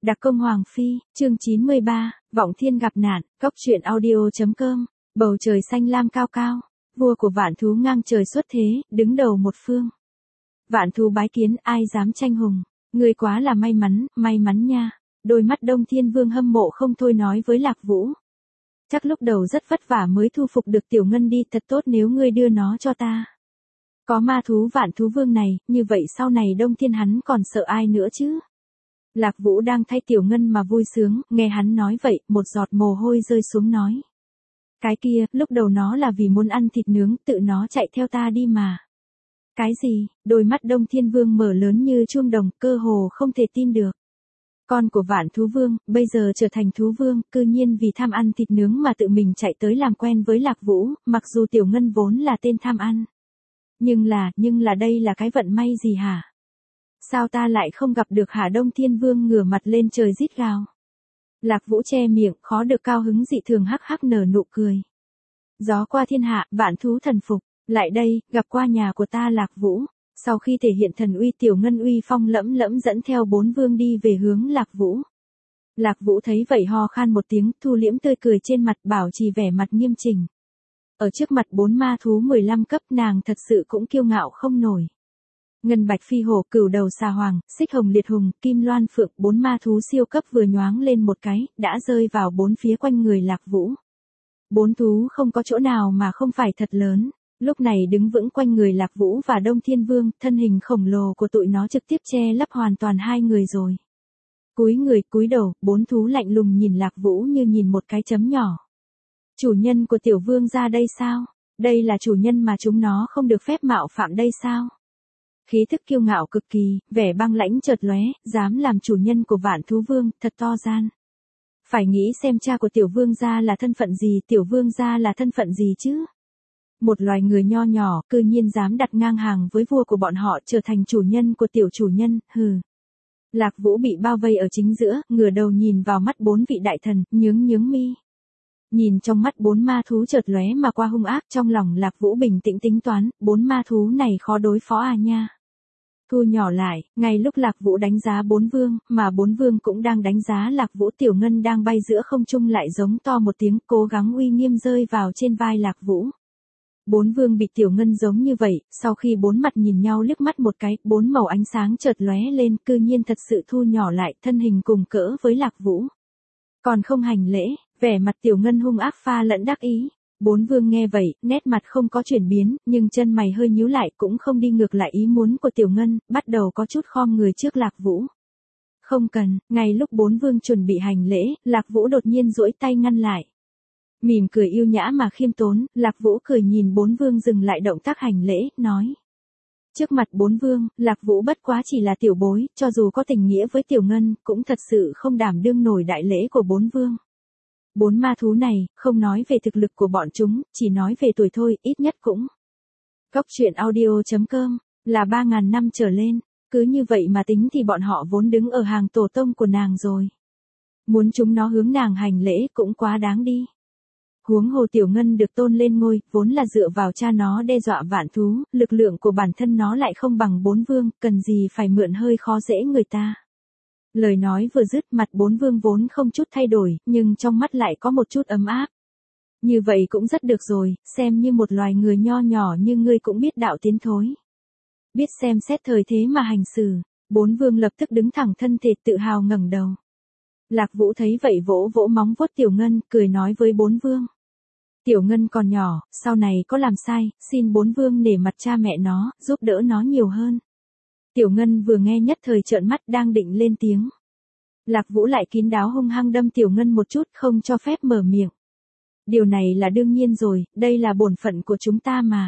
Đặc công Hoàng Phi, chương 93, Vọng Thiên gặp nạn, Cốc truyện audio.com, bầu trời xanh lam cao cao, vua của vạn thú ngang trời xuất thế, đứng đầu một phương. Vạn thú bái kiến, ai dám tranh hùng, ngươi quá là may mắn nha. Đôi mắt Đông Thiên Vương hâm mộ không thôi nói với Lạc Vũ. Chắc lúc đầu rất vất vả mới thu phục được Tiểu Ngân đi, thật tốt nếu ngươi đưa nó cho ta. Có ma thú vạn thú vương này, như vậy sau này Đông Thiên hắn còn sợ ai nữa chứ? Lạc Vũ đang thay Tiểu Ngân mà vui sướng, nghe hắn nói vậy, một giọt mồ hôi rơi xuống nói. Cái kia, lúc đầu nó là vì muốn ăn thịt nướng, tự nó chạy theo ta đi mà. Cái gì? Đôi mắt Đông Thiên Vương mở lớn như chuông đồng, cơ hồ không thể tin được. Con của vạn thú vương, bây giờ trở thành thú vương, cư nhiên vì tham ăn thịt nướng mà tự mình chạy tới làm quen với Lạc Vũ, mặc dù Tiểu Ngân vốn là tên tham ăn. Nhưng là đây là cái vận may gì hả? Sao ta lại không gặp được hả? Đông Thiên Vương ngửa mặt lên trời rít gào. Lạc Vũ che miệng, khó được cao hứng dị thường hắc hắc nở nụ cười. Gió qua thiên hạ, vạn thú thần phục, lại đây, gặp qua nhà của ta Lạc Vũ. Sau khi thể hiện thần uy, Tiểu Ngân uy phong lẫm lẫm dẫn theo 4 vương đi về hướng Lạc Vũ. Lạc Vũ thấy vậy ho khan một tiếng, thu liễm tươi cười trên mặt, bảo trì vẻ mặt nghiêm chỉnh. Ở trước mặt 4 ma thú 15 cấp, nàng thật sự cũng kiêu ngạo không nổi. Ngân bạch phi hổ, cửu đầu xà hoàng, xích hồng liệt hùng, kim loan phượng, 4 ma thú siêu cấp vừa nhoáng lên một cái, đã rơi vào 4 phía quanh người Lạc Vũ. 4 thú không có chỗ nào mà không phải thật lớn. Lúc này đứng vững quanh người Lạc Vũ và Đông Thiên Vương, thân hình khổng lồ của tụi nó trực tiếp che lấp hoàn toàn hai người rồi. Cúi đầu, 4 thú lạnh lùng nhìn Lạc Vũ như nhìn một cái chấm nhỏ. Chủ nhân của Tiểu Vương ra đây sao? Đây là chủ nhân mà chúng nó không được phép mạo phạm đây sao? Khí thức kiêu ngạo cực kỳ, vẻ băng lãnh chợt lóe, dám làm chủ nhân của vạn thú vương, thật to gan. Phải nghĩ xem cha của Tiểu Vương gia là thân phận gì, Tiểu Vương gia là thân phận gì chứ? Một loài người nho nhỏ, cư nhiên dám đặt ngang hàng với vua của bọn họ, trở thành chủ nhân của tiểu chủ nhân, hừ. Lạc Vũ bị bao vây ở chính giữa, ngửa đầu nhìn vào mắt 4 vị đại thần, nhướng mi. Nhìn trong mắt 4 ma thú chợt lóe mà qua hung ác, trong lòng Lạc Vũ bình tĩnh tính toán, 4 ma thú này khó đối phó à nha. Thu nhỏ lại, ngay lúc Lạc Vũ đánh giá 4 vương, mà 4 vương cũng đang đánh giá Lạc Vũ, Tiểu Ngân đang bay giữa không trung lại giống to một tiếng, cố gắng uy nghiêm rơi vào trên vai Lạc Vũ. 4 vương bị Tiểu Ngân giống như vậy, sau khi 4 mặt nhìn nhau liếc mắt một cái, 4 màu ánh sáng chợt lóe lên, cư nhiên thật sự thu nhỏ lại, thân hình cùng cỡ với Lạc Vũ. Còn không hành lễ, vẻ mặt Tiểu Ngân hung ác pha lẫn đắc ý. 4 vương nghe vậy, nét mặt không có chuyển biến, nhưng chân mày hơi nhíu lại, cũng không đi ngược lại ý muốn của Tiểu Ngân, bắt đầu có chút khom người trước Lạc Vũ. Không cần, ngay lúc 4 vương chuẩn bị hành lễ, Lạc Vũ đột nhiên duỗi tay ngăn lại. Mỉm cười yêu nhã mà khiêm tốn, Lạc Vũ cười nhìn 4 vương dừng lại động tác hành lễ, nói. Trước mặt 4 vương, Lạc Vũ bất quá chỉ là tiểu bối, cho dù có tình nghĩa với Tiểu Ngân, cũng thật sự không đảm đương nổi đại lễ của 4 vương. 4 ma thú này, không nói về thực lực của bọn chúng, chỉ nói về tuổi thôi, ít nhất cũng. Cốc truyện audio.com, là 3.000 năm trở lên, cứ như vậy mà tính thì bọn họ vốn đứng ở hàng tổ tông của nàng rồi. Muốn chúng nó hướng nàng hành lễ cũng quá đáng đi. Huống hồ Tiểu Ngân được tôn lên ngôi, vốn là dựa vào cha nó đe dọa vạn thú, lực lượng của bản thân nó lại không bằng 4 vương, cần gì phải mượn hơi khó dễ người ta. Lời nói vừa dứt, mặt 4 vương vốn không chút thay đổi, nhưng trong mắt lại có một chút ấm áp. Như vậy cũng rất được rồi, xem như một loài người nho nhỏ như ngươi cũng biết đạo tiến thối. Biết xem xét thời thế mà hành xử, 4 vương lập tức đứng thẳng thân thể tự hào ngẩng đầu. Lạc Vũ thấy vậy vỗ vỗ móng vuốt Tiểu Ngân, cười nói với 4 vương. Tiểu Ngân còn nhỏ, sau này có làm sai, xin 4 vương nể mặt cha mẹ nó, giúp đỡ nó nhiều hơn. Tiểu Ngân vừa nghe nhất thời trợn mắt đang định lên tiếng. Lạc Vũ lại kín đáo hung hăng đâm Tiểu Ngân một chút, không cho phép mở miệng. Điều này là đương nhiên rồi, đây là bổn phận của chúng ta mà.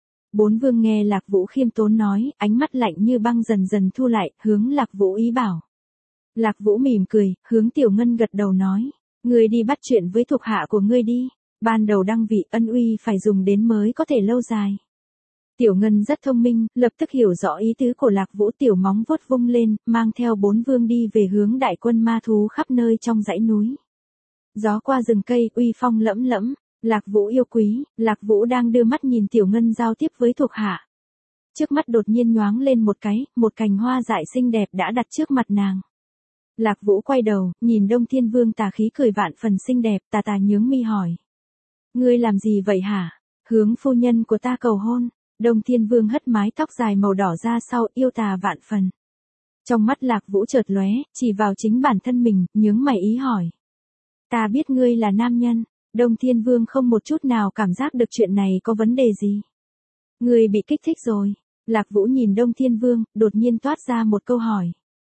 4 vương nghe Lạc Vũ khiêm tốn nói, ánh mắt lạnh như băng dần dần thu lại, hướng Lạc Vũ ý bảo. Lạc Vũ mỉm cười, hướng Tiểu Ngân gật đầu nói, ngươi đi bắt chuyện với thuộc hạ của ngươi đi, ban đầu đăng vị ân uy phải dùng đến mới có thể lâu dài. Tiểu Ngân rất thông minh, lập tức hiểu rõ ý tứ của Lạc Vũ, tiểu móng vuốt vung lên, mang theo 4 vương đi về hướng đại quân ma thú khắp nơi trong dãy núi. Gió qua rừng cây, uy phong lẫm lẫm, Lạc Vũ yêu quý, Lạc Vũ đang đưa mắt nhìn Tiểu Ngân giao tiếp với thuộc hạ. Trước mắt đột nhiên nhoáng lên một cái, một cành hoa dại xinh đẹp đã đặt trước mặt nàng. Lạc Vũ quay đầu, nhìn Đông Thiên Vương tà khí cười vạn phần xinh đẹp, tà tà nhướng mi hỏi. Ngươi làm gì vậy hả? Hướng phu nhân của ta cầu hôn. Đông Thiên Vương hất mái tóc dài màu đỏ ra sau, yêu tà vạn phần. Trong mắt Lạc Vũ chợt lóe, chỉ vào chính bản thân mình, nhướng mày ý hỏi. Ta biết ngươi là nam nhân. Đông Thiên Vương không một chút nào cảm giác được chuyện này có vấn đề gì. Ngươi bị kích thích rồi. Lạc Vũ nhìn Đông Thiên Vương, đột nhiên toát ra một câu hỏi.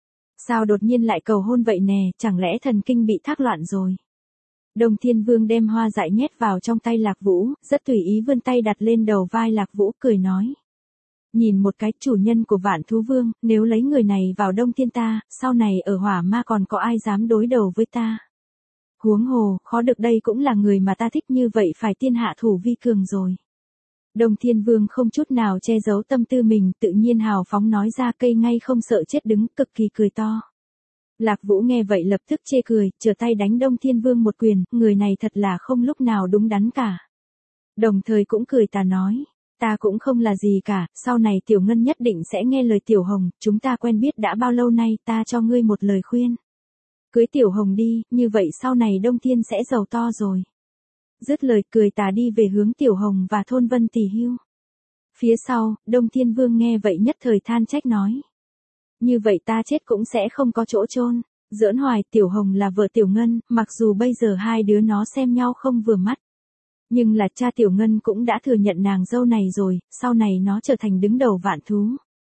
Sao đột nhiên lại cầu hôn vậy nè, chẳng lẽ thần kinh bị thác loạn rồi? Đông Thiên Vương đem hoa dại nhét vào trong tay Lạc Vũ, rất tùy ý vươn tay đặt lên đầu vai Lạc Vũ cười nói. Nhìn một cái chủ nhân của Vạn Thú Vương, nếu lấy người này vào Đông Thiên ta, sau này ở Hỏa Ma còn có ai dám đối đầu với ta? Huống hồ, khó được đây cũng là người mà ta thích như vậy phải tiên hạ thủ vi cường rồi. Đông Thiên Vương không chút nào che giấu tâm tư mình, tự nhiên hào phóng nói ra cây ngay không sợ chết đứng, cực kỳ cười to. Lạc Vũ nghe vậy lập tức chê cười, trở tay đánh Đông Thiên Vương một quyền, người này thật là không lúc nào đúng đắn cả. Đồng thời cũng cười tà nói, ta cũng không là gì cả, sau này Tiểu Ngân nhất định sẽ nghe lời Tiểu Hồng, chúng ta quen biết đã bao lâu nay, ta cho ngươi một lời khuyên. Cưới Tiểu Hồng đi, như vậy sau này Đông Thiên sẽ giàu to rồi. Dứt lời cười tà đi về hướng Tiểu Hồng và thôn Vân Tỷ Hưu. Phía sau, Đông Thiên Vương nghe vậy nhất thời than trách nói. Như vậy ta chết cũng sẽ không có chỗ chôn. Giỡn hoài, Tiểu Hồng là vợ Tiểu Ngân, mặc dù bây giờ hai đứa nó xem nhau không vừa mắt. Nhưng là cha Tiểu Ngân cũng đã thừa nhận nàng dâu này rồi, sau này nó trở thành đứng đầu vạn thú.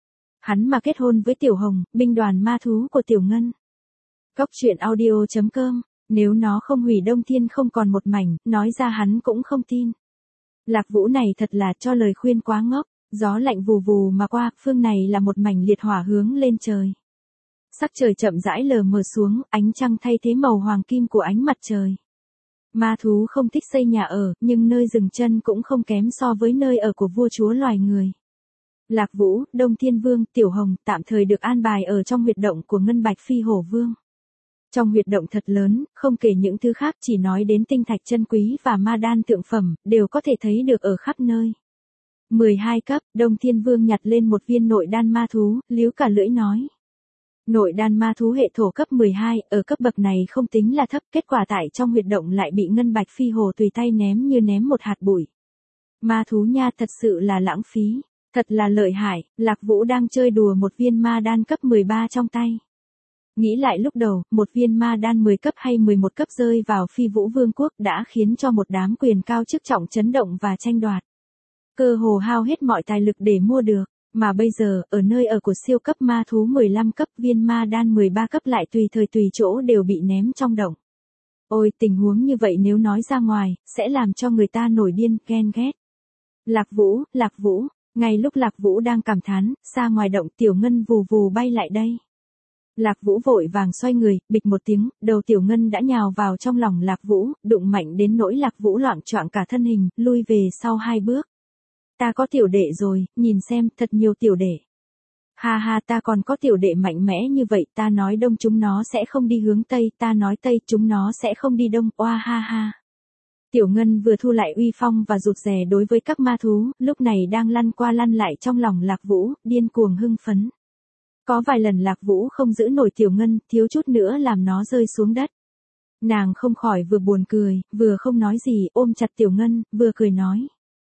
Hắn mà kết hôn với Tiểu Hồng, binh đoàn ma thú của Tiểu Ngân. Cóc truyện audio.com, nếu nó không hủy Đông Thiên không còn một mảnh, nói ra hắn cũng không tin. Lạc Vũ này thật là cho lời khuyên quá ngốc, gió lạnh vù vù mà qua, phương này là một mảnh liệt hỏa hướng lên trời. Sắc trời chậm rãi lờ mờ xuống, ánh trăng thay thế màu hoàng kim của ánh mặt trời. Ma thú không thích xây nhà ở, nhưng nơi dừng chân cũng không kém so với nơi ở của vua chúa loài người. Lạc Vũ, Đông Thiên Vương, Tiểu Hồng tạm thời được an bài ở trong huyệt động của Ngân Bạch Phi Hổ Vương. Trong huyệt động thật lớn, không kể những thứ khác chỉ nói đến tinh thạch chân quý và ma đan thượng phẩm, đều có thể thấy được ở khắp nơi. 12 cấp, Đông Thiên Vương nhặt lên một viên nội đan ma thú, líu cả lưỡi nói. Nội đan ma thú hệ thổ cấp 12, ở cấp bậc này không tính là thấp, kết quả tại trong huyệt động lại bị Ngân Bạch Phi Hồ tùy tay ném như ném một hạt bụi. Ma thú nha thật sự là lãng phí, thật là lợi hại, Lạc Vũ đang chơi đùa một viên ma đan cấp 13 trong tay. Nghĩ lại lúc đầu, một viên ma đan 10 cấp hay 11 cấp rơi vào Phi Vũ Vương quốc đã khiến cho một đám quyền cao chức trọng chấn động và tranh đoạt. Cơ hồ hao hết mọi tài lực để mua được, mà bây giờ, ở nơi ở của siêu cấp ma thú 15 cấp viên ma đan 13 cấp lại tùy thời tùy chỗ đều bị ném trong động. Ôi tình huống như vậy nếu nói ra ngoài, sẽ làm cho người ta nổi điên, ghen ghét. Lạc Vũ, ngay lúc Lạc Vũ đang cảm thán, xa ngoài động Tiểu Ngân vù vù bay lại đây. Lạc Vũ vội vàng xoay người, bịch một tiếng, đầu Tiểu Ngân đã nhào vào trong lòng Lạc Vũ, đụng mạnh đến nỗi Lạc Vũ loạng choạng cả thân hình, lui về sau 2 bước. Ta có tiểu đệ rồi, nhìn xem, thật nhiều tiểu đệ. Ha ha, ta còn có tiểu đệ mạnh mẽ như vậy, ta nói đông chúng nó sẽ không đi hướng tây, ta nói tây chúng nó sẽ không đi đông, oa ha ha. Tiểu Ngân vừa thu lại uy phong và rụt rè đối với các ma thú, lúc này đang lăn qua lăn lại trong lòng Lạc Vũ, điên cuồng hưng phấn. Có vài lần Lạc Vũ không giữ nổi Tiểu Ngân, thiếu chút nữa làm nó rơi xuống đất. Nàng không khỏi vừa buồn cười, vừa không nói gì, ôm chặt Tiểu Ngân, vừa cười nói.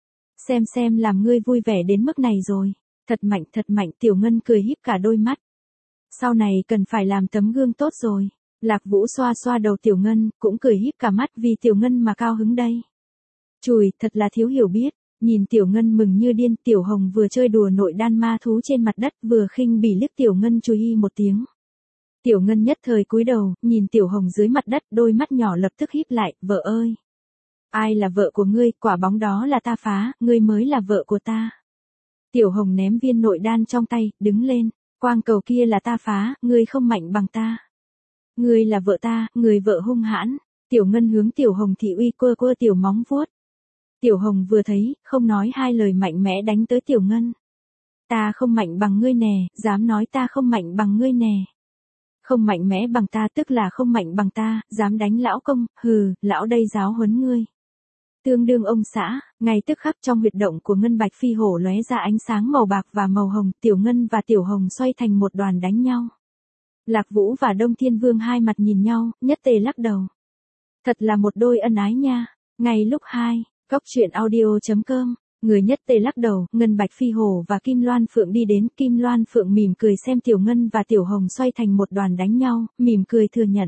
Xem làm ngươi vui vẻ đến mức này rồi. Thật mạnh, Tiểu Ngân cười híp cả đôi mắt. Sau này cần phải làm tấm gương tốt rồi. Lạc Vũ xoa xoa đầu Tiểu Ngân, cũng cười híp cả mắt vì Tiểu Ngân mà cao hứng đây. Chùi, thật là thiếu hiểu biết. Nhìn Tiểu Ngân mừng như điên, Tiểu Hồng vừa chơi đùa nội đan ma thú trên mặt đất, vừa khinh bỉ liếc Tiểu Ngân chùi hi một tiếng. Tiểu Ngân nhất thời cúi đầu, nhìn Tiểu Hồng dưới mặt đất, đôi mắt nhỏ lập tức híp lại, vợ ơi. Ai là vợ của ngươi, quả bóng đó là ta phá, ngươi mới là vợ của ta. Tiểu Hồng ném viên nội đan trong tay, đứng lên, quang cầu kia là ta phá, ngươi không mạnh bằng ta. Ngươi là vợ ta, người vợ hung hãn. Tiểu Ngân hướng Tiểu Hồng thị uy quơ tiểu móng vuốt. Tiểu Hồng vừa thấy, không nói hai lời mạnh mẽ đánh tới Tiểu Ngân. Ta không mạnh bằng ngươi nè, dám nói ta không mạnh bằng ngươi nè. Không mạnh mẽ bằng ta tức là không mạnh bằng ta, dám đánh lão công, hừ, lão đây giáo huấn ngươi. Tương đương ông xã, ngay tức khắc trong huyệt động của Ngân Bạch Phi Hổ lóe ra ánh sáng màu bạc và màu hồng, Tiểu Ngân và Tiểu Hồng xoay thành một đoàn đánh nhau. Lạc Vũ và Đông Thiên Vương hai mặt nhìn nhau, nhất tề lắc đầu. Thật là một đôi ân ái nha. Ngay lúc 2, Cóc truyện audio.com, người nhất tề lắc đầu, Ngân Bạch Phi Hổ và Kim Loan Phượng đi đến, Kim Loan Phượng mỉm cười xem Tiểu Ngân và Tiểu Hồng xoay thành một đoàn đánh nhau, mỉm cười thừa nhận.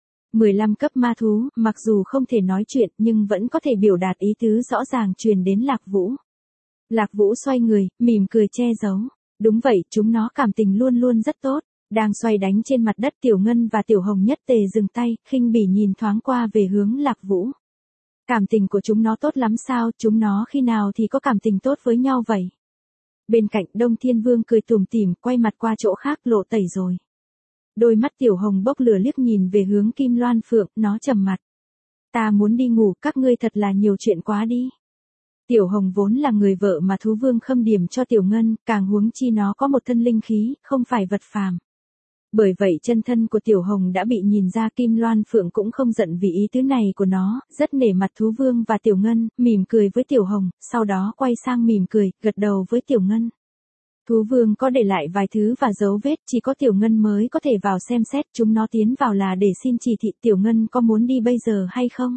15 cấp ma thú, mặc dù không thể nói chuyện nhưng vẫn có thể biểu đạt ý tứ rõ ràng truyền đến Lạc Vũ. Lạc Vũ xoay người, mỉm cười che giấu. Đúng vậy, chúng nó cảm tình luôn luôn rất tốt. Đang xoay đánh trên mặt đất, Tiểu Ngân và Tiểu Hồng nhất tề dừng tay, khinh bỉ nhìn thoáng qua về hướng Lạc Vũ. Cảm tình của chúng nó tốt lắm sao, chúng nó khi nào thì có cảm tình tốt với nhau vậy? Bên cạnh Đông Thiên Vương cười tủm tỉm, quay mặt qua chỗ khác, lộ tẩy rồi. Đôi mắt Tiểu Hồng bốc lửa liếc nhìn về hướng Kim Loan Phượng, nó trầm mặt. Ta muốn đi ngủ, các ngươi thật là nhiều chuyện quá đi. Tiểu Hồng vốn là người vợ mà thú vương khâm điểm cho Tiểu Ngân, càng huống chi nó có một thân linh khí, không phải vật phàm. Bởi vậy chân thân của Tiểu Hồng đã bị nhìn ra, Kim Loan Phượng cũng không giận vì ý tứ này của nó, rất nể mặt thú vương và Tiểu Ngân, mỉm cười với Tiểu Hồng, sau đó quay sang mỉm cười, gật đầu với Tiểu Ngân. Thú vương có để lại vài thứ và dấu vết, chỉ có Tiểu Ngân mới có thể vào xem xét, chúng nó tiến vào là để xin chỉ thị. Tiểu Ngân có muốn đi bây giờ hay không?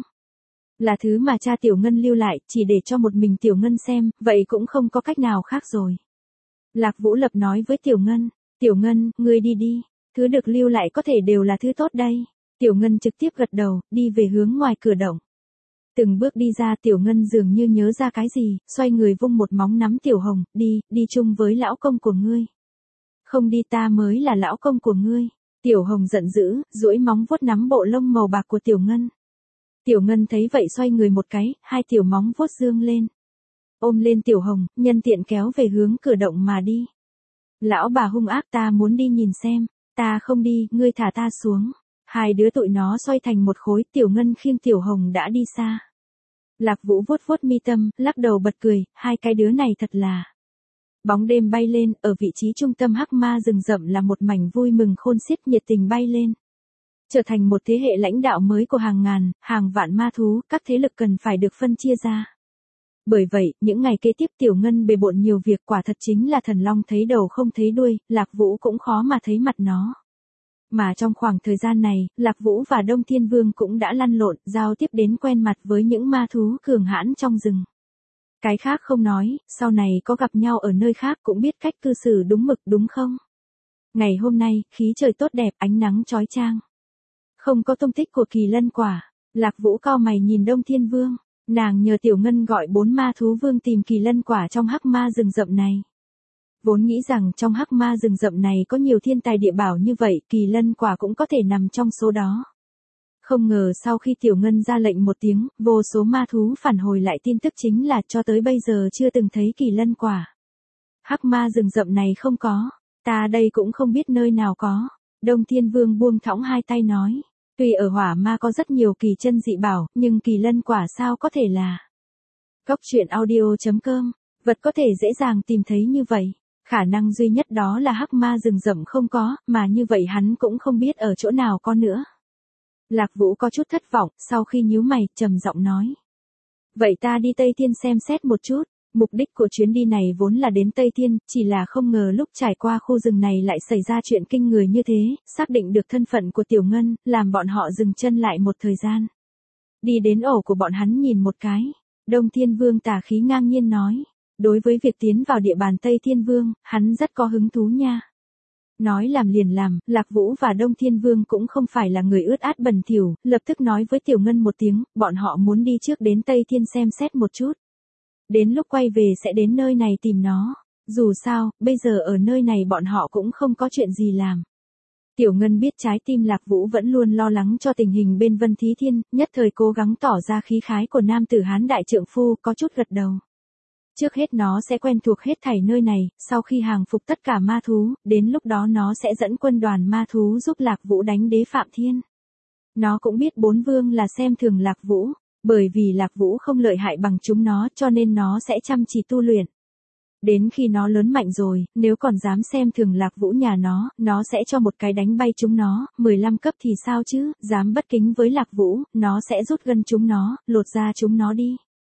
Là thứ mà cha Tiểu Ngân lưu lại, chỉ để cho một mình Tiểu Ngân xem, vậy cũng không có cách nào khác rồi. Lạc Vũ Lập nói với Tiểu Ngân, ngươi đi đi, thứ được lưu lại có thể đều là thứ tốt đây. Tiểu Ngân trực tiếp gật đầu, đi về hướng ngoài cửa động. Từng bước đi ra, Tiểu Ngân dường như nhớ ra cái gì, xoay người vung một móng nắm Tiểu Hồng, đi chung với lão công của ngươi. Không đi, ta mới là lão công của ngươi. Tiểu Hồng giận dữ, duỗi móng vuốt nắm bộ lông màu bạc của Tiểu Ngân. Tiểu Ngân thấy vậy xoay người một cái, hai tiểu móng vuốt dương lên. Ôm lên Tiểu Hồng, nhân tiện kéo về hướng cửa động mà đi. Lão bà hung ác, ta muốn đi nhìn xem. Ta không đi, ngươi thả ta xuống. Hai đứa tụi nó xoay thành một khối, Tiểu Ngân khiêng Tiểu Hồng đã đi xa. Lạc Vũ vuốt vuốt mi tâm, lắc đầu bật cười, hai cái đứa này thật là. Bóng đêm bay lên, ở vị trí trung tâm hắc ma rừng rậm là một mảnh vui mừng khôn xiết, nhiệt tình bay lên. Trở thành một thế hệ lãnh đạo mới của hàng ngàn, hàng vạn ma thú, các thế lực cần phải được phân chia ra. Bởi vậy, những ngày kế tiếp Tiểu Ngân bề bộn nhiều việc, quả thật chính là thần long thấy đầu không thấy đuôi, Lạc Vũ cũng khó mà thấy mặt nó. Mà trong khoảng thời gian này, Lạc Vũ và Đông Thiên Vương cũng đã lăn lộn, giao tiếp đến quen mặt với những ma thú cường hãn trong rừng. Cái khác không nói, sau này có gặp nhau ở nơi khác cũng biết cách cư xử đúng mực, đúng không? Ngày hôm nay, khí trời tốt đẹp, ánh nắng chói chang. Không có tung tích của kỳ lân quả. Lạc Vũ cau mày nhìn Đông Thiên Vương. Nàng nhờ Tiểu Ngân gọi 4 ma thú vương tìm kỳ lân quả trong hắc ma rừng rậm này. Vốn nghĩ rằng trong hắc ma rừng rậm này có nhiều thiên tài địa bảo như vậy, kỳ lân quả cũng có thể nằm trong số đó. Không ngờ sau khi Tiểu Ngân ra lệnh một tiếng, vô số ma thú phản hồi lại tin tức chính là cho tới bây giờ chưa từng thấy kỳ lân quả. Hắc ma rừng rậm này không có, ta đây cũng không biết nơi nào có. Đông Thiên Vương buông thõng hai tay nói. Tuy ở hỏa ma có rất nhiều kỳ chân dị bảo, nhưng kỳ lân quả sao có thể là. Cóc truyện audio.com, vật có thể dễ dàng tìm thấy như vậy. Khả năng duy nhất đó là hắc ma rừng rậm không có, mà như vậy hắn cũng không biết ở chỗ nào có nữa. Lạc Vũ có chút thất vọng, sau khi nhíu mày, trầm giọng nói. Vậy ta đi Tây Thiên xem xét một chút. Mục đích của chuyến đi này vốn là đến Tây Thiên, chỉ là không ngờ lúc trải qua khu rừng này lại xảy ra chuyện kinh người như thế, xác định được thân phận của Tiểu Ngân, làm bọn họ dừng chân lại một thời gian. Đi đến ổ của bọn hắn nhìn một cái. Đông Thiên Vương tà khí ngang nhiên nói. Đối với việc tiến vào địa bàn Tây Thiên Vương, hắn rất có hứng thú nha. Nói làm liền làm, Lạc Vũ và Đông Thiên Vương cũng không phải là người ướt át bẩn thỉu, lập tức nói với Tiểu Ngân một tiếng, bọn họ muốn đi trước đến Tây Thiên xem xét một chút. Đến lúc quay về sẽ đến nơi này tìm nó. Dù sao, bây giờ ở nơi này bọn họ cũng không có chuyện gì làm. Tiểu Ngân biết trái tim Lạc Vũ vẫn luôn lo lắng cho tình hình bên Vân Thí Thiên, nhất thời cố gắng tỏ ra khí khái của nam tử Hán đại trượng phu, có chút gật đầu. Trước hết nó sẽ quen thuộc hết thảy nơi này, sau khi hàng phục tất cả ma thú, đến lúc đó nó sẽ dẫn quân đoàn ma thú giúp Lạc Vũ đánh đế Phạm Thiên. Nó cũng biết 4 vương là xem thường Lạc Vũ. Bởi vì Lạc Vũ không lợi hại bằng chúng nó cho nên nó sẽ chăm chỉ tu luyện. Đến khi nó lớn mạnh rồi, nếu còn dám xem thường Lạc Vũ nhà nó sẽ cho một cái đánh bay chúng nó, 15 cấp thì sao chứ, dám bất kính với Lạc Vũ, nó sẽ rút gân chúng nó, lột da chúng nó đi.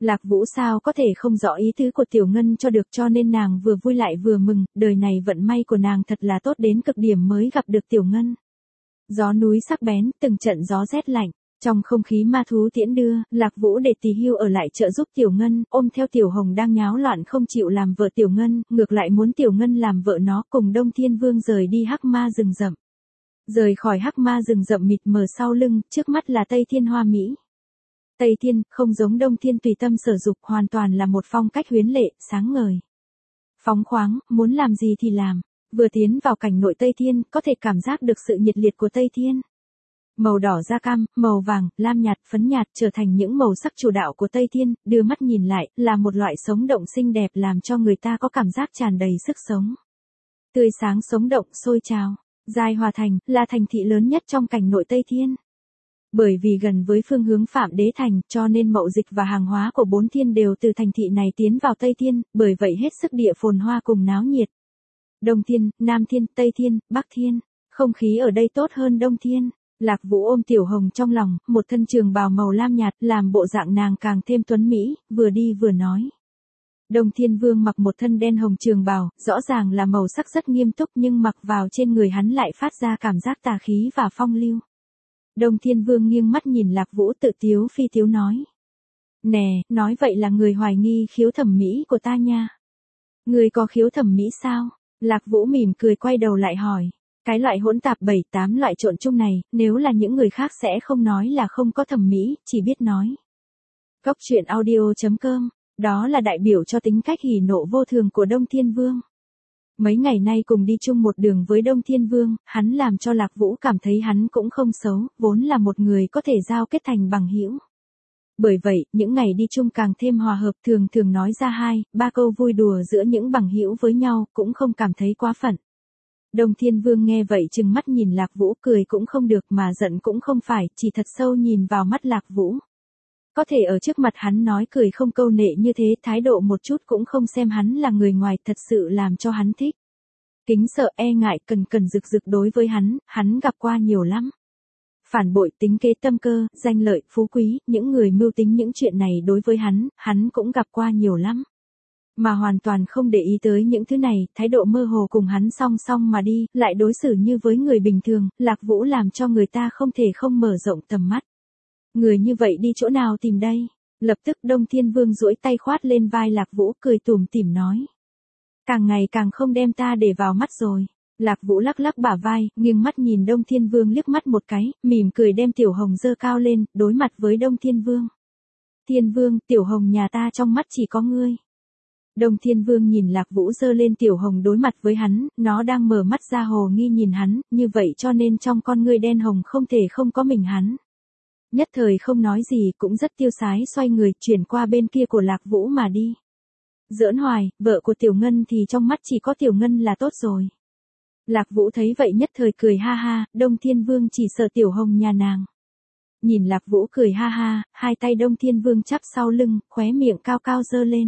Lạc Vũ sao có thể không rõ ý tứ của Tiểu Ngân cho được, cho nên nàng vừa vui lại vừa mừng, đời này vận may của nàng thật là tốt đến cực điểm mới gặp được Tiểu Ngân. Gió núi sắc bén, từng trận gió rét lạnh, trong không khí ma thú tiễn đưa, Lạc Vũ để Tỳ Hưu ở lại trợ giúp Tiểu Ngân, ôm theo Tiểu Hồng đang nháo loạn không chịu làm vợ Tiểu Ngân, ngược lại muốn Tiểu Ngân làm vợ nó, cùng Đông Thiên Vương rời đi hắc ma rừng rậm. Rời khỏi hắc ma rừng rậm mịt mờ sau lưng, trước mắt là Tây Thiên Hoa Mỹ. Tây Thiên, không giống Đông Thiên tùy tâm sở dục, hoàn toàn là một phong cách huyến lệ, sáng ngời. Phóng khoáng, muốn làm gì thì làm. Vừa tiến vào cảnh nội Tây Thiên, có thể cảm giác được sự nhiệt liệt của Tây Thiên. Màu đỏ da cam, màu vàng, lam nhạt, phấn nhạt trở thành những màu sắc chủ đạo của Tây Thiên, đưa mắt nhìn lại, là một loại sống động xinh đẹp làm cho người ta có cảm giác tràn đầy sức sống. Tươi sáng sống động, sôi trào. Giai Hòa Thành, là thành thị lớn nhất trong cảnh nội Tây Thiên. Bởi vì gần với phương hướng Phạm Đế Thành, cho nên mậu dịch và hàng hóa của bốn thiên đều từ thành thị này tiến vào Tây Thiên, bởi vậy hết sức địa phồn hoa cùng náo nhiệt. Đông Thiên, Nam Thiên, Tây Thiên, Bắc Thiên, không khí ở đây tốt hơn Đông Thiên. Lạc Vũ ôm Tiểu Hồng trong lòng, một thân trường bào màu lam nhạt, làm bộ dạng nàng càng thêm tuấn mỹ, vừa đi vừa nói. Đông Thiên Vương mặc một thân đen hồng trường bào, rõ ràng là màu sắc rất nghiêm túc nhưng mặc vào trên người hắn lại phát ra cảm giác tà khí và phong lưu. Đông Thiên Vương nghiêng mắt nhìn Lạc Vũ tự tiếu phi tiếu nói. Nè, nói vậy là người hoài nghi khiếu thẩm mỹ của ta nha. Người có khiếu thẩm mỹ sao? Lạc Vũ mỉm cười quay đầu lại hỏi. Cái loại hỗn tạp 7-8 loại trộn chung này, nếu là những người khác sẽ không nói là không có thẩm mỹ, chỉ biết nói. Cốc truyện audio.com, đó là đại biểu cho tính cách hỉ nộ vô thường của Đông Thiên Vương. Mấy ngày nay cùng đi chung một đường với Đông Thiên Vương, hắn làm cho Lạc Vũ cảm thấy hắn cũng không xấu, vốn là một người có thể giao kết thành bằng hữu. Bởi vậy, những ngày đi chung càng thêm hòa hợp, thường thường nói ra 2-3 câu vui đùa giữa những bằng hữu với nhau, cũng không cảm thấy quá phận. Đông Thiên Vương nghe vậy trừng mắt nhìn Lạc Vũ, cười cũng không được mà giận cũng không phải, chỉ thật sâu nhìn vào mắt Lạc Vũ. Có thể ở trước mặt hắn nói cười không câu nệ như thế, thái độ một chút cũng không xem hắn là người ngoài, thật sự làm cho hắn thích. Kính sợ, e ngại, cần rực rực đối với hắn gặp qua nhiều lắm. Phản bội, tính kế, tâm cơ, danh lợi, phú quý, những người mưu tính những chuyện này đối với hắn cũng gặp qua nhiều lắm. Mà hoàn toàn không để ý tới những thứ này, thái độ mơ hồ cùng hắn song song mà đi, lại đối xử như với người bình thường, Lạc Vũ làm cho người ta không thể không mở rộng tầm mắt. Người như vậy đi chỗ nào tìm đây? Lập tức Đông Thiên Vương duỗi tay khoát lên vai Lạc Vũ, cười tủm tỉm nói. Càng ngày càng không đem ta để vào mắt rồi. Lạc Vũ lắc lắc bả vai, nghiêng mắt nhìn Đông Thiên Vương liếc mắt một cái, mỉm cười đem Tiểu Hồng giơ cao lên, đối mặt với Đông Thiên Vương. Thiên Vương, Tiểu Hồng nhà ta trong mắt chỉ có ngươi. Đông Thiên Vương nhìn Lạc Vũ giơ lên Tiểu Hồng đối mặt với hắn, nó đang mở mắt ra hồ nghi nhìn hắn, như vậy cho nên trong con ngươi đen hồng không thể không có mình hắn. Nhất thời không nói gì, cũng rất tiêu sái xoay người chuyển qua bên kia của Lạc Vũ mà đi. Giỡn hoài, vợ của Tiểu Ngân thì trong mắt chỉ có Tiểu Ngân là tốt rồi. Lạc Vũ thấy vậy nhất thời cười ha ha, Đông Thiên Vương chỉ sợ Tiểu Hồng nhà nàng. Nhìn Lạc Vũ cười ha ha, hai tay Đông Thiên Vương chắp sau lưng, khóe miệng cao cao giơ lên.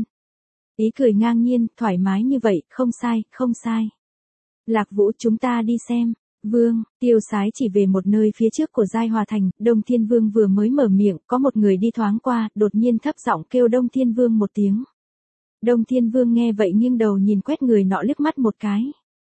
Ý cười ngang nhiên, thoải mái như vậy, không sai. Lạc Vũ, chúng ta đi xem. Vương, tiêu sái chỉ về một nơi phía trước của Giai Hòa Thành, Đông Thiên Vương vừa mới mở miệng, có một người đi thoáng qua, đột nhiên thấp giọng kêu Đông Thiên Vương một tiếng. Đông Thiên Vương nghe vậy nghiêng đầu nhìn quét người nọ liếc mắt một cái.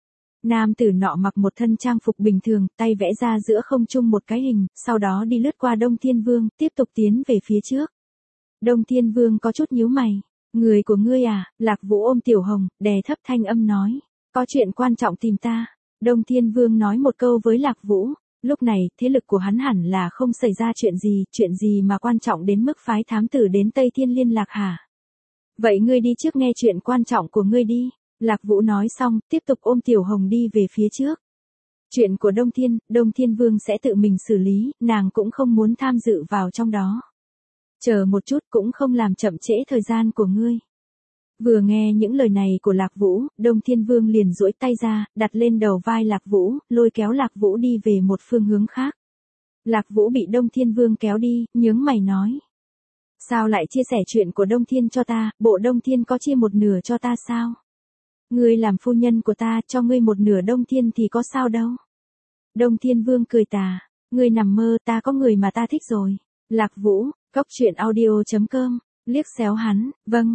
Nam tử nọ mặc một thân trang phục bình thường, tay vẽ ra giữa không trung một cái hình, sau đó đi lướt qua Đông Thiên Vương, tiếp tục tiến về phía trước. Đông Thiên Vương có chút nhíu mày. Người của ngươi à? Lạc Vũ ôm Tiểu Hồng, đè thấp thanh âm nói. Có chuyện quan trọng tìm ta. Đông Thiên Vương nói một câu với Lạc Vũ. Lúc này, thế lực của hắn hẳn là không xảy ra chuyện gì mà quan trọng đến mức phái thám tử đến Tây Thiên liên lạc hả? Vậy ngươi đi trước nghe chuyện quan trọng của ngươi đi. Lạc Vũ nói xong, tiếp tục ôm Tiểu Hồng đi về phía trước. Chuyện của Đông Thiên Vương sẽ tự mình xử lý, nàng cũng không muốn tham dự vào trong đó. Chờ một chút cũng không làm chậm trễ thời gian của ngươi. Vừa nghe những lời này của Lạc Vũ, Đông Thiên Vương liền duỗi tay ra, đặt lên đầu vai Lạc Vũ, lôi kéo Lạc Vũ đi về một phương hướng khác. Lạc Vũ bị Đông Thiên Vương kéo đi, nhướng mày nói. Sao lại chia sẻ chuyện của Đông Thiên cho ta, bộ Đông Thiên có chia một nửa cho ta sao? Ngươi làm phu nhân của ta, cho ngươi một nửa Đông Thiên thì có sao đâu? Đông Thiên Vương cười tà, ngươi nằm mơ, ta có người mà ta thích rồi. Lạc Vũ, cốc truyện audio.com Liếc xéo hắn,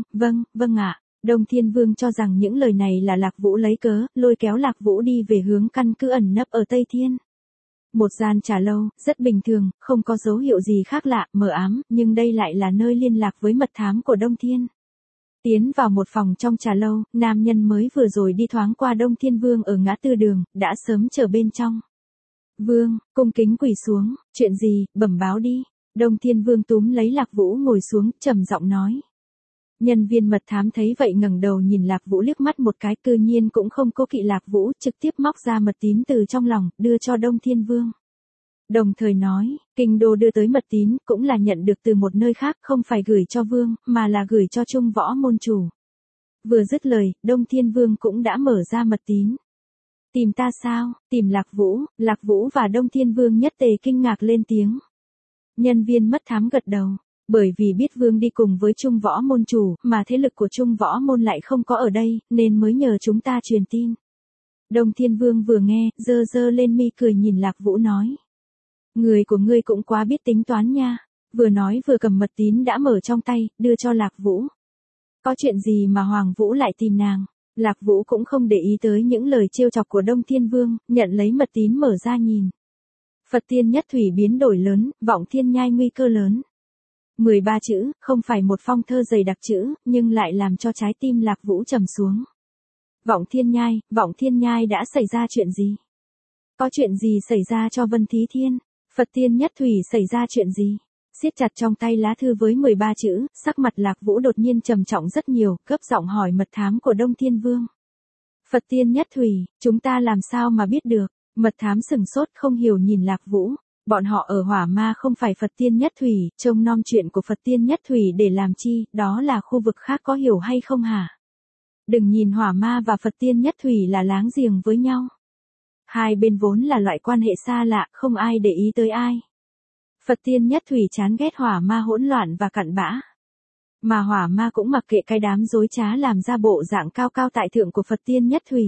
vâng ạ. Đông Thiên Vương cho rằng những lời này là Lạc Vũ lấy cớ, lôi kéo Lạc Vũ đi về hướng căn cứ ẩn nấp ở Tây Thiên. Một gian trà lâu, rất bình thường, không có dấu hiệu gì khác lạ, mờ ám, nhưng đây lại là nơi liên lạc với mật thám của Đông Thiên. Tiến vào một phòng trong trà lâu, nam nhân mới vừa rồi đi thoáng qua Đông Thiên Vương ở ngã tư đường, đã sớm chờ bên trong. Vương, cung kính quỳ xuống, chuyện gì, bẩm báo đi. Đông Thiên Vương túm lấy Lạc Vũ ngồi xuống, trầm giọng nói. Nhân viên mật thám thấy vậy ngẩng đầu nhìn Lạc Vũ liếc mắt một cái, cư nhiên cũng không cố kỵ Lạc Vũ, trực tiếp móc ra mật tín từ trong lòng, đưa cho Đông Thiên Vương. Đồng thời nói, kinh đô đưa tới mật tín cũng là nhận được từ một nơi khác, không phải gửi cho Vương, mà là gửi cho Trung Võ môn chủ. Vừa dứt lời, Đông Thiên Vương cũng đã mở ra mật tín. Tìm ta sao? Tìm Lạc Vũ và Đông Thiên Vương nhất tề kinh ngạc lên tiếng. Nhân viên mật thám gật đầu. Bởi vì biết Vương đi cùng với Trung Võ môn chủ, mà thế lực của Trung Võ môn lại không có ở đây, nên mới nhờ chúng ta truyền tin. Đông Thiên Vương vừa nghe, giơ lên mi cười nhìn Lạc Vũ nói. Người của ngươi cũng quá biết tính toán nha. Vừa nói vừa cầm mật tín đã mở trong tay, đưa cho Lạc Vũ. Có chuyện gì mà Hoàng Vũ lại tìm nàng? Lạc Vũ cũng không để ý tới những lời trêu chọc của Đông Thiên Vương, nhận lấy mật tín mở ra nhìn. Phật Tiên Nhất Thủy biến đổi lớn, Vọng Thiên Nhai nguy cơ lớn. 13 chữ, không phải một phong thơ dày đặc chữ, nhưng lại làm cho trái tim Lạc Vũ trầm xuống. Vọng Thiên Nhai đã xảy ra chuyện gì? Có chuyện gì xảy ra cho Vân Thí Thiên? Phật Tiên Nhất Thủy xảy ra chuyện gì? Siết chặt trong tay lá thư với 13 chữ, sắc mặt Lạc Vũ đột nhiên trầm trọng rất nhiều, gấp giọng hỏi mật thám của Đông Thiên Vương. Phật Tiên Nhất Thủy, chúng ta làm sao mà biết được? Mật thám sừng sốt không hiểu nhìn Lạc Vũ. Bọn họ ở Hỏa Ma không phải Phật Tiên Nhất Thủy, trông nom chuyện của Phật Tiên Nhất Thủy để làm chi, đó là khu vực khác có hiểu hay không hả? Đừng nhìn Hỏa Ma và Phật Tiên Nhất Thủy là láng giềng với nhau. Hai bên vốn là loại quan hệ xa lạ, không ai để ý tới ai. Phật Tiên Nhất Thủy chán ghét Hỏa Ma hỗn loạn và cặn bã. Mà Hỏa Ma cũng mặc kệ cái đám dối trá làm ra bộ dạng cao cao tại thượng của Phật Tiên Nhất Thủy.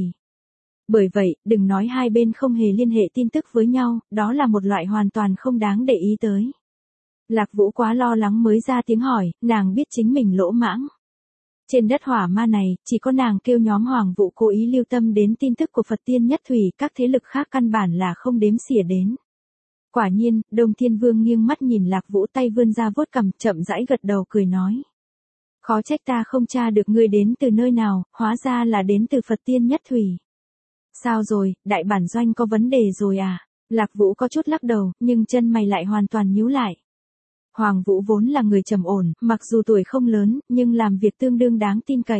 Bởi vậy, đừng nói hai bên không hề liên hệ tin tức với nhau, đó là một loại hoàn toàn không đáng để ý tới. Lạc Vũ quá lo lắng mới ra tiếng hỏi, nàng biết chính mình lỗ mãng. Trên đất Hỏa Ma này, chỉ có nàng kêu nhóm Hoàng Vũ cố ý lưu tâm đến tin tức của Phật Tiên Nhất Thủy, các thế lực khác căn bản là không đếm xỉa đến. Quả nhiên, Đông Thiên Vương nghiêng mắt nhìn Lạc Vũ, tay vươn ra vuốt cằm, chậm rãi gật đầu cười nói. Khó trách ta không tra được ngươi đến từ nơi nào, hóa ra là đến từ Phật Tiên Nhất Thủy. Sao rồi, đại bản doanh có vấn đề rồi à? Lạc Vũ có chút lắc đầu, nhưng chân mày lại hoàn toàn nhíu lại. Hoàng Vũ vốn là người trầm ổn, mặc dù tuổi không lớn, nhưng làm việc tương đương đáng tin cậy.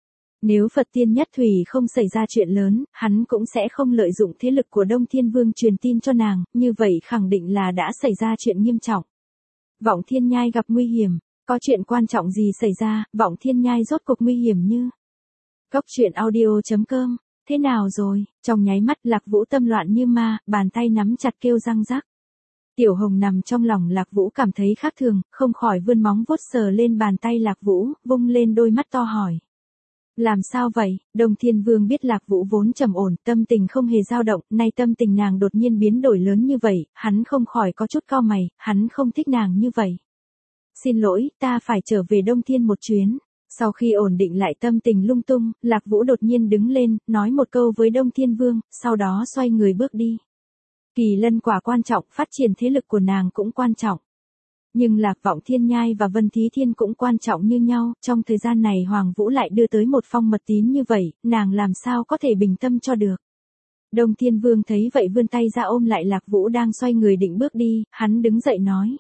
Nếu Phật Tiên Nhất Thủy không xảy ra chuyện lớn, hắn cũng sẽ không lợi dụng thế lực của Đông Thiên Vương truyền tin cho nàng, như vậy khẳng định là đã xảy ra chuyện nghiêm trọng. Vọng Thiên Nhai gặp nguy hiểm, có chuyện quan trọng gì xảy ra, Vọng Thiên Nhai rốt cuộc nguy hiểm như. Cốc truyện audio.com. Thế nào rồi? Trong nháy mắt Lạc Vũ tâm loạn như ma, bàn tay nắm chặt kêu răng rắc. Tiểu Hồng nằm trong lòng Lạc Vũ cảm thấy khác thường, không khỏi vươn móng vuốt sờ lên bàn tay Lạc Vũ, vung lên đôi mắt to hỏi. Làm sao vậy? Đông Thiên Vương biết Lạc Vũ vốn trầm ổn, tâm tình không hề dao động, nay tâm tình nàng đột nhiên biến đổi lớn như vậy, hắn không khỏi có chút cau mày, hắn không thích nàng như vậy. Xin lỗi, ta phải trở về Đông Thiên một chuyến. Sau khi ổn định lại tâm tình lung tung, Lạc Vũ đột nhiên đứng lên, nói một câu với Đông Thiên Vương, sau đó xoay người bước đi. Kỳ lân quả quan trọng, phát triển thế lực của nàng cũng quan trọng. Nhưng Lạc Vọng Thiên Nhai và Vân Thí Thiên cũng quan trọng như nhau, trong thời gian này Hoàng Vũ lại đưa tới một phong mật tín như vậy, nàng làm sao có thể bình tâm cho được. Đông Thiên Vương thấy vậy vươn tay ra ôm lại Lạc Vũ đang xoay người định bước đi, hắn đứng dậy nói.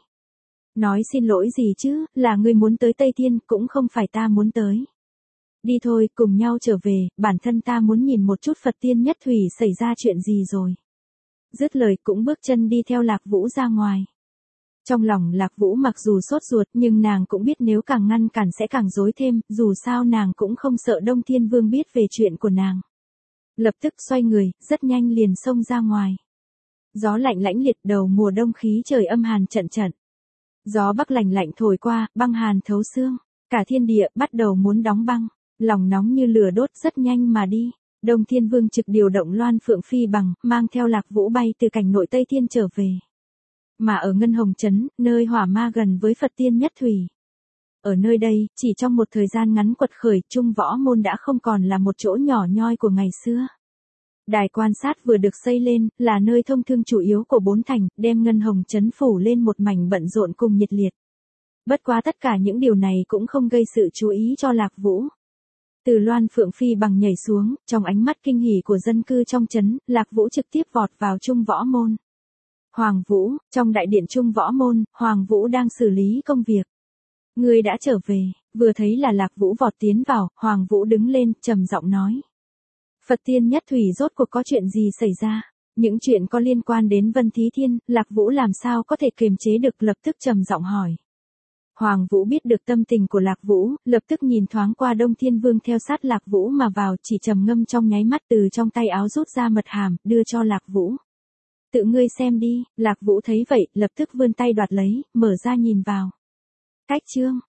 Nói xin lỗi gì chứ, là ngươi muốn tới Tây Thiên, cũng không phải ta muốn tới. Đi thôi, cùng nhau trở về, bản thân ta muốn nhìn một chút Phật Tiên Nhất Thủy xảy ra chuyện gì rồi. Dứt lời cũng bước chân đi theo Lạc Vũ ra ngoài. Trong lòng Lạc Vũ mặc dù sốt ruột nhưng nàng cũng biết nếu càng ngăn cản sẽ càng rối thêm, dù sao nàng cũng không sợ Đông Thiên Vương biết về chuyện của nàng. Lập tức xoay người, rất nhanh liền xông ra ngoài. Gió lạnh lãnh liệt, đầu mùa đông, khí trời âm hàn trận trận. Gió bắc lạnh lạnh thổi qua, băng hàn thấu xương, cả thiên địa bắt đầu muốn đóng băng, lòng nóng như lửa đốt rất nhanh mà đi. Đông Thiên Vương trực điều động Loan Phượng Phi bằng, mang theo Lạc Vũ bay từ cảnh nội Tây Thiên trở về. Mà ở Ngân Hồng Trấn, nơi Hỏa Ma gần với Phật Tiên Nhất Thủy. Ở nơi đây, chỉ trong một thời gian ngắn quật khởi, Trung Võ Môn đã không còn là một chỗ nhỏ nhoi của ngày xưa. Đài quan sát vừa được xây lên, là nơi thông thương chủ yếu của bốn thành, đem Ngân Hồng trấn phủ lên một mảnh bận rộn cùng nhiệt liệt. Bất quá tất cả những điều này cũng không gây sự chú ý cho Lạc Vũ. Từ Loan Phượng Phi bằng nhảy xuống, trong ánh mắt kinh hỉ của dân cư trong trấn, Lạc Vũ trực tiếp vọt vào Trung Võ Môn. Hoàng Vũ, trong đại điện Trung Võ Môn, Hoàng Vũ đang xử lý công việc. Ngươi đã trở về, vừa thấy là Lạc Vũ vọt tiến vào, Hoàng Vũ đứng lên, trầm giọng nói. Phật Tiên Nhất Thủy rốt cuộc có chuyện gì xảy ra? Những chuyện có liên quan đến Vân Thí Thiên, Lạc Vũ làm sao có thể kiềm chế được, lập tức trầm giọng hỏi. Hoàng Vũ biết được tâm tình của Lạc Vũ, lập tức nhìn thoáng qua Đông Thiên Vương theo sát Lạc Vũ mà vào, chỉ trầm ngâm trong nháy mắt từ trong tay áo rút ra mật hàm, đưa cho Lạc Vũ. Tự ngươi xem đi, Lạc Vũ thấy vậy, lập tức vươn tay đoạt lấy, mở ra nhìn vào. Cách chương